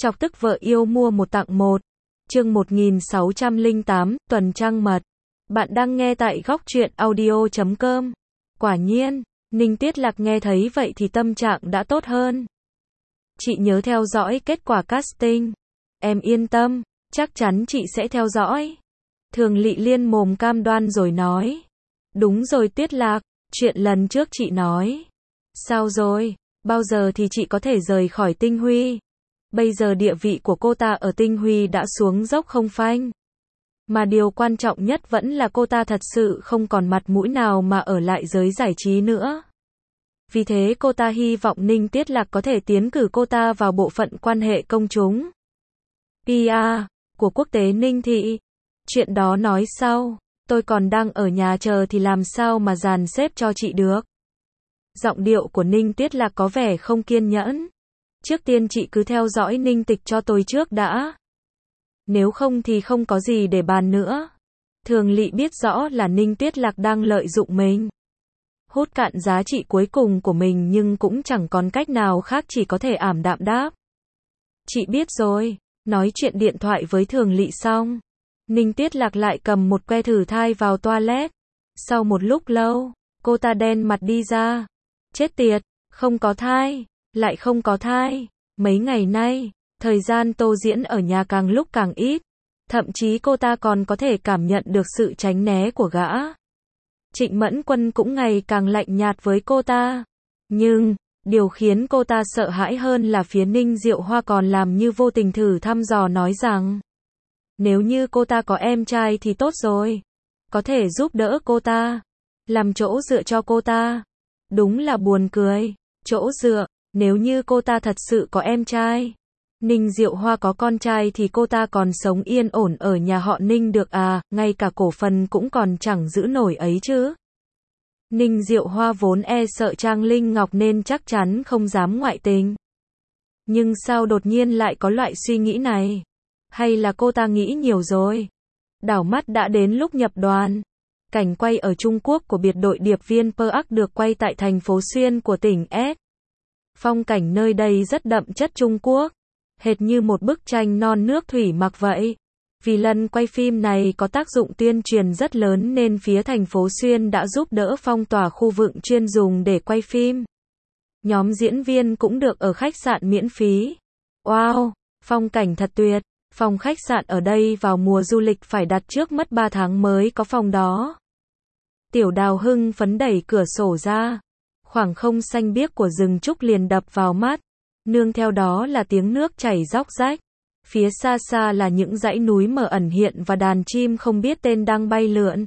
Chọc tức vợ yêu mua một tặng một. Chương 1608, tuần trăng mật. Bạn đang nghe tại góc truyện audio.com. Quả nhiên, Ninh Tiết Lạc nghe thấy vậy thì tâm trạng đã tốt hơn. Chị nhớ theo dõi kết quả casting. Em yên tâm, chắc chắn chị sẽ theo dõi. Thường Lị liên mồm cam đoan rồi nói. Đúng rồi Tiết Lạc, chuyện lần trước chị nói. Sao rồi, bao giờ thì chị có thể rời khỏi Tinh Huy? Bây giờ địa vị của cô ta ở Tinh Huy đã xuống dốc không phanh. Mà điều quan trọng nhất vẫn là cô ta thật sự không còn mặt mũi nào mà ở lại giới giải trí nữa. Vì thế cô ta hy vọng Ninh Tiết Lạc có thể tiến cử cô ta vào bộ phận quan hệ công chúng PR của quốc tế Ninh Thị. Chuyện đó nói sau, tôi còn đang ở nhà chờ thì làm sao mà dàn xếp cho chị được. Giọng điệu của Ninh Tiết Lạc có vẻ không kiên nhẫn. Trước tiên chị cứ theo dõi Ninh Tịch cho tôi trước đã. Nếu không thì không có gì để bàn nữa. Thường Lị biết rõ là Ninh Tiết Lạc đang lợi dụng mình. Hút cạn giá trị cuối cùng của mình nhưng cũng chẳng còn cách nào khác, chỉ có thể ảm đạm đáp. Chị biết rồi. Nói chuyện điện thoại với Thường Lị xong, Ninh Tiết Lạc lại cầm một que thử thai vào toilet. Sau một lúc lâu, cô ta đen mặt đi ra. Chết tiệt, không có thai, lại không có thai. Mấy ngày nay, thời gian tô diễn ở nhà càng lúc càng ít. Thậm chí cô ta còn có thể cảm nhận được sự tránh né của gã. Trịnh Mẫn Quân cũng ngày càng lạnh nhạt với cô ta. Nhưng, điều khiến cô ta sợ hãi hơn là phía Ninh Diệu Hoa còn làm như vô tình thử thăm dò nói rằng nếu như cô ta có em trai thì tốt rồi. Có thể giúp đỡ cô ta. Làm chỗ dựa cho cô ta. Đúng là buồn cười. Chỗ dựa, nếu như cô ta thật sự có em trai. Ninh Diệu Hoa có con trai thì cô ta còn sống yên ổn ở nhà họ Ninh được à, ngay cả cổ phần cũng còn chẳng giữ nổi ấy chứ. Ninh Diệu Hoa vốn e sợ Trang Linh Ngọc nên chắc chắn không dám ngoại tình. Nhưng sao đột nhiên lại có loại suy nghĩ này? Hay là cô ta nghĩ nhiều rồi? Đảo mắt đã đến lúc nhập đoàn. Cảnh quay ở Trung Quốc của biệt đội điệp viên Pearc được quay tại thành phố Xuyên của tỉnh S. Phong cảnh nơi đây rất đậm chất Trung Quốc. Hệt như một bức tranh non nước thủy mặc vậy. Vì lần quay phim này có tác dụng tuyên truyền rất lớn nên phía thành phố Xuyên đã giúp đỡ phong tỏa khu vực chuyên dùng để quay phim. Nhóm diễn viên cũng được ở khách sạn miễn phí. Wow, phong cảnh thật tuyệt. Phòng khách sạn ở đây vào mùa du lịch phải đặt trước mất 3 tháng mới có phòng đó. Tiểu Đào hưng phấn đẩy cửa sổ ra. Khoảng không xanh biếc của rừng trúc liền đập vào mắt. Nương theo đó là tiếng nước chảy róc rách. Phía xa xa là những dãy núi mờ ẩn hiện và đàn chim không biết tên đang bay lượn.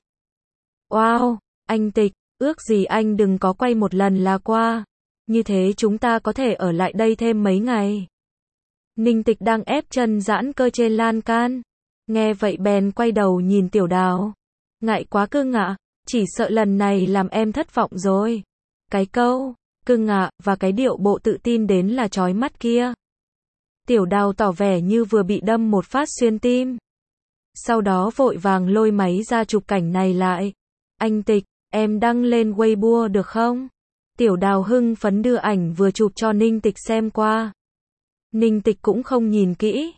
Wow, anh Tịch, ước gì anh đừng có quay một lần là qua. Như thế chúng ta có thể ở lại đây thêm mấy ngày. Ninh Tịch đang ép chân giãn cơ trên lan can. Nghe vậy bèn quay đầu nhìn Tiểu Đào. Ngại quá cưng ạ, chỉ sợ lần này làm em thất vọng rồi. Cái câu cưng ạ và cái điệu bộ tự tin đến là chói mắt kia. Tiểu Đào tỏ vẻ như vừa bị đâm một phát xuyên tim. Sau đó vội vàng lôi máy ra chụp cảnh này lại. Anh Tịch, em đăng lên Weibo được không? Tiểu Đào hưng phấn đưa ảnh vừa chụp cho Ninh Tịch xem qua. Ninh Tịch cũng không nhìn kỹ.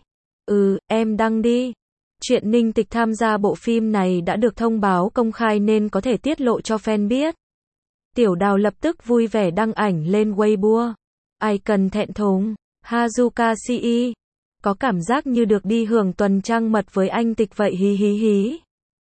Em đăng đi. Chuyện Ninh Tịch tham gia bộ phim này đã được thông báo công khai nên có thể tiết lộ cho fan biết. Tiểu Đào lập tức vui vẻ đăng ảnh lên Weibo. Ai cần thẹn thùng. Hazuka CE. Có cảm giác như được đi hưởng tuần trăng mật với anh Tịch vậy hí hí hí.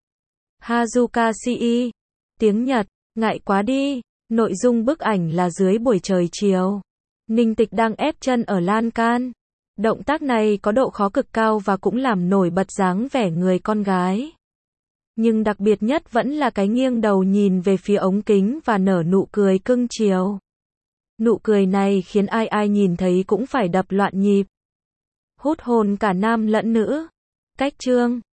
Hazuka CE. Tiếng Nhật, ngại quá đi. Nội dung bức ảnh là dưới buổi trời chiều. Ninh Tịch đang ép chân ở lan can. Động tác này có độ khó cực cao và cũng làm nổi bật dáng vẻ người con gái. Nhưng đặc biệt nhất vẫn là cái nghiêng đầu nhìn về phía ống kính và nở nụ cười cưng chiều. Nụ cười này khiến ai ai nhìn thấy cũng phải đập loạn nhịp. Hút hồn cả nam lẫn nữ. Cách chương